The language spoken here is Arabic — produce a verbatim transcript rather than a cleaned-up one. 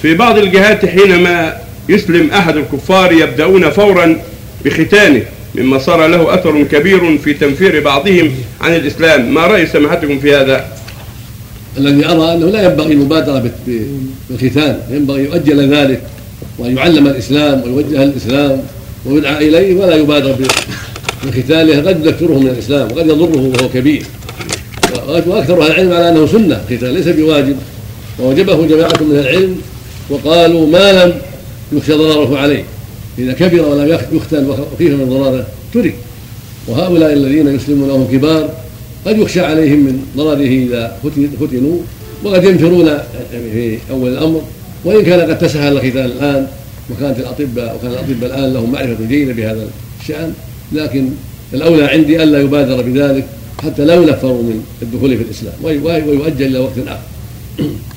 في بعض الجهات حينما يسلم أحد الكفار يبدأون فورا بختانه، مما صار له أثر كبير في تنفير بعضهم عن الإسلام. ما رأي سماحتكم في هذا؟ الذي أرى أنه لا ينبغي المبادرة بالختان، ينبغي يؤجل ذلك وأن يعلم الإسلام ويوجه الإسلام ويدعى إليه، ولا يبادر بختانه قد يذكره من الإسلام وقد يضره وهو كبير. وأكثر أهل العلم على أنه سنة، ختان ليس بواجب، ووجبه جماعة من العلم وقالوا ما لم يخشى ضرره عليه، إذا كبر ولم يختن وخيف من ضرره ترك. وهؤلاء الذين يسلمون وهم كبار قد يخشى عليهم من ضرره إذا فتنوا، وقد ينفرون في أول الأمر، وإن كان قد تسهل الختان الآن وكانت الأطباء وكان الأطباء الآن لهم معرفة جيدة بهذا الشأن، لكن الأولى عندي ألا يبادر بذلك حتى لا ينفروا من الدخول في الإسلام، ويؤجل إلى وقت آخر.